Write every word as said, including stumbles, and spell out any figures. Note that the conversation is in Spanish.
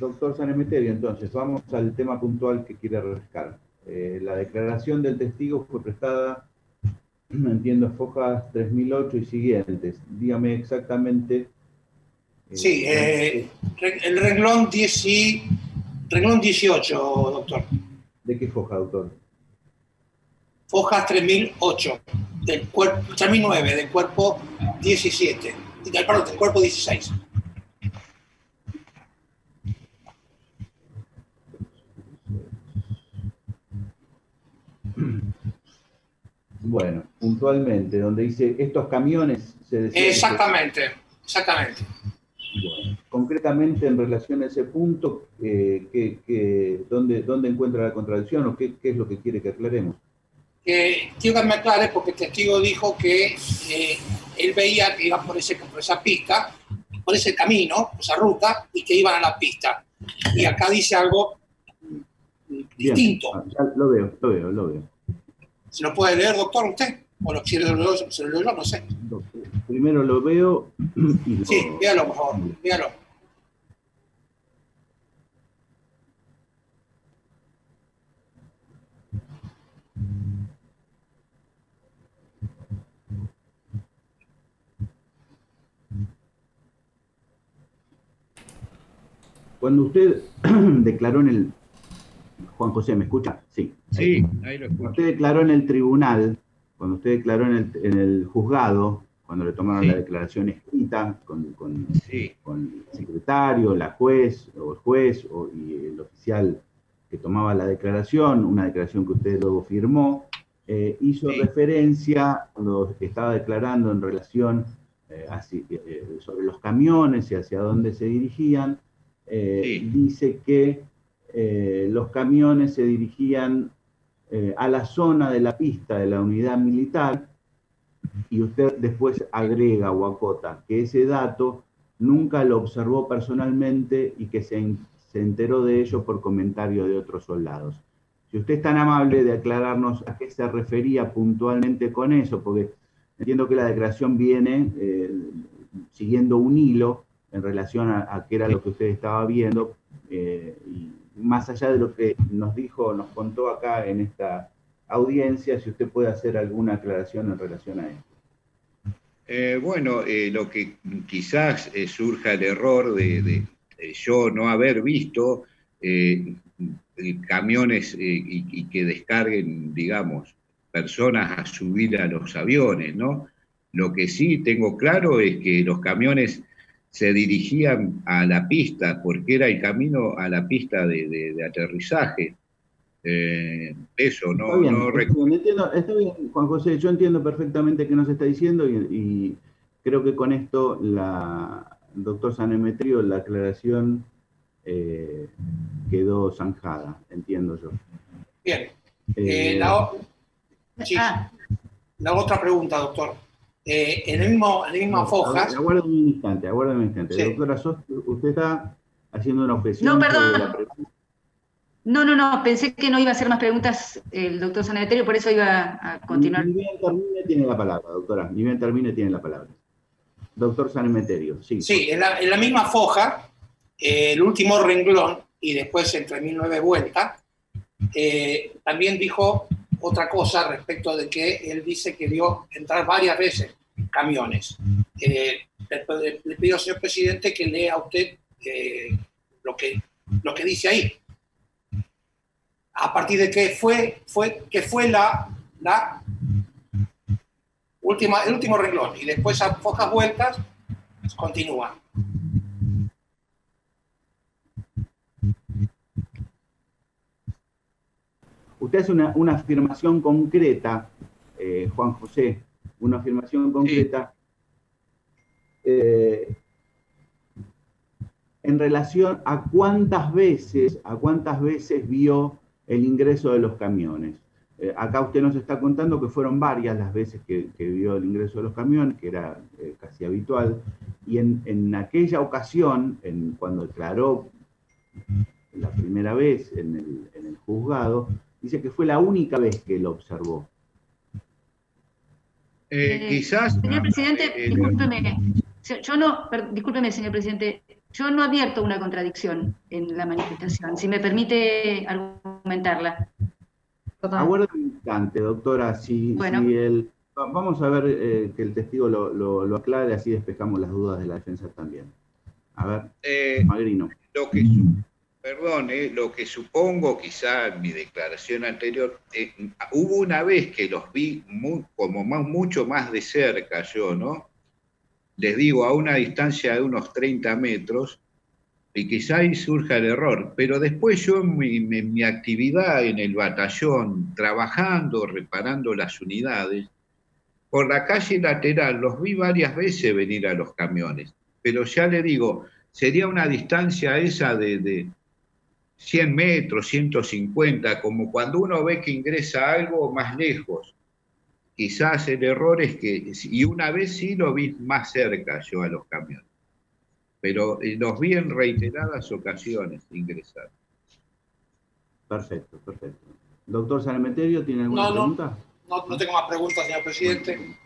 Doctor Sanemeterio, entonces, vamos al tema puntual que quiere refrescar. Eh, la declaración del testigo fue prestada, no entiendo, fojas tres mil ocho y siguientes. Dígame exactamente. Eh, sí, eh, el renglón, diez y, renglón dieciocho, doctor. ¿De qué foja, doctor? Fojas tres mil ocho, del cuerpo, tres mil nueve, del cuerpo diecisiete, del, perdón, del cuerpo dieciséis. Bueno, puntualmente, donde dice estos camiones se decían. Exactamente, que... exactamente. Bueno, concretamente en relación a ese punto, eh, que, que, ¿dónde, ¿dónde encuentra la contradicción o qué, qué es lo que quiere que aclaremos? Eh, quiero que me aclare porque el testigo dijo que eh, él veía que iban por, ese, por esa pista, por ese camino, esa ruta, y que iban a la pista. Y acá dice algo distinto. Bien, ya lo veo, lo veo, lo veo. ¿Se lo puede leer, doctor, usted? O lo quiere leer, se lo leo yo, no sé. Primero lo veo y lo... Sí, véalo, por favor, véalo. Cuando usted declaró en el... Juan José, ¿me escucha? Sí. Sí, ahí lo escucho. Cuando usted declaró en el tribunal, cuando usted declaró en el, en el juzgado, cuando le tomaron sí. la declaración escrita con, con, sí. con el secretario, la juez, o el juez, o, y el oficial que tomaba la declaración, una declaración que usted luego firmó, eh, hizo sí. referencia, cuando estaba declarando en relación eh, así, eh, sobre los camiones y hacia dónde se dirigían, eh, sí. dice que eh, los camiones se dirigían eh, a la zona de la pista de la unidad militar, y usted después agrega o acota que ese dato nunca lo observó personalmente y que se, se enteró de ello por comentario de otros soldados. Si usted es tan amable de aclararnos a qué se refería puntualmente con eso, porque entiendo que la declaración viene eh, siguiendo un hilo en relación a, a qué era lo que usted estaba viendo, eh, y más allá de lo que nos dijo, nos contó acá en esta audiencia, si usted puede hacer alguna aclaración en relación a esto. Eh, bueno, eh, lo que quizás eh, surja el error de, de, de yo no haber visto eh, camiones eh, y, y que descarguen, digamos, personas a subir a los aviones, ¿no? Lo que sí tengo claro es que los camiones se dirigían a la pista, porque era el camino a la pista de, de, de aterrizaje. Eh, eso, no, está bien, no está bien, entiendo, está bien, Juan José, yo entiendo perfectamente qué nos está diciendo y, y creo que con esto la el doctor Sanemeterio, la aclaración eh, quedó zanjada, entiendo yo. Bien. Eh, eh, la, sí, ah. la otra pregunta, doctor. Eh, en el mismo, en la misma foja. Aguarde un instante, aguarde un instante. Sí. Doctora Sos, usted está haciendo una objeción. No, perdón. La no, no, no, pensé que no iba a hacer más preguntas el doctor Sanemeterio, por eso iba a continuar. Ni bien termine, tiene la palabra, doctora. Ni bien termine, tiene la palabra. Doctor Sanemeterio, sí. Sí, en la, en la misma foja, eh, el último renglón, y después entre mil nueve vueltas, eh, también dijo otra cosa respecto de que él dice que vio entrar varias veces camiones. Eh, le, le pido al señor presidente que lea a usted eh, lo, que, lo que dice ahí. A partir de que fue, fue, que fue la, la última, el último renglón, y después a pocas vueltas continúa. Usted hace una, una afirmación concreta, eh, Juan José, una afirmación concreta sí. eh, en relación a cuántas veces, a cuántas veces vio el ingreso de los camiones. Eh, acá usted nos está contando que fueron varias las veces que, que vio el ingreso de los camiones, que era eh, casi habitual, y en, en aquella ocasión, en, cuando declaró la primera vez en el, en el juzgado, dice que fue la única vez que lo observó. Eh, quizás... Señor presidente, eh, discúlpeme, yo no, per, discúlpeme, señor presidente, yo no advierto una contradicción en la manifestación, si me permite argumentarla. Aguarde un instante, doctora, si, Bueno. si el, vamos a ver eh, que el testigo lo, lo, lo aclare, así despejamos las dudas de la defensa también. A ver, eh, Magrino. Lo que, perdón, eh, lo que supongo, quizá en mi declaración anterior, eh, hubo una vez que los vi muy, como más, mucho más de cerca yo, ¿no? Les digo, a una distancia de unos treinta metros, y quizá ahí surja el error, pero después yo en mi, en mi actividad en el batallón, trabajando, reparando las unidades, por la calle lateral los vi varias veces venir a los camiones, pero ya le digo, sería una distancia esa de, de cien metros, ciento cincuenta, como cuando uno ve que ingresa algo más lejos. Quizás el error es que, y una vez sí lo vi más cerca yo a los camiones, pero los vi en reiteradas ocasiones ingresar. Perfecto, perfecto. Doctor Sanemeterio, ¿tiene alguna no, no, pregunta? No, no tengo más preguntas, señor presidente.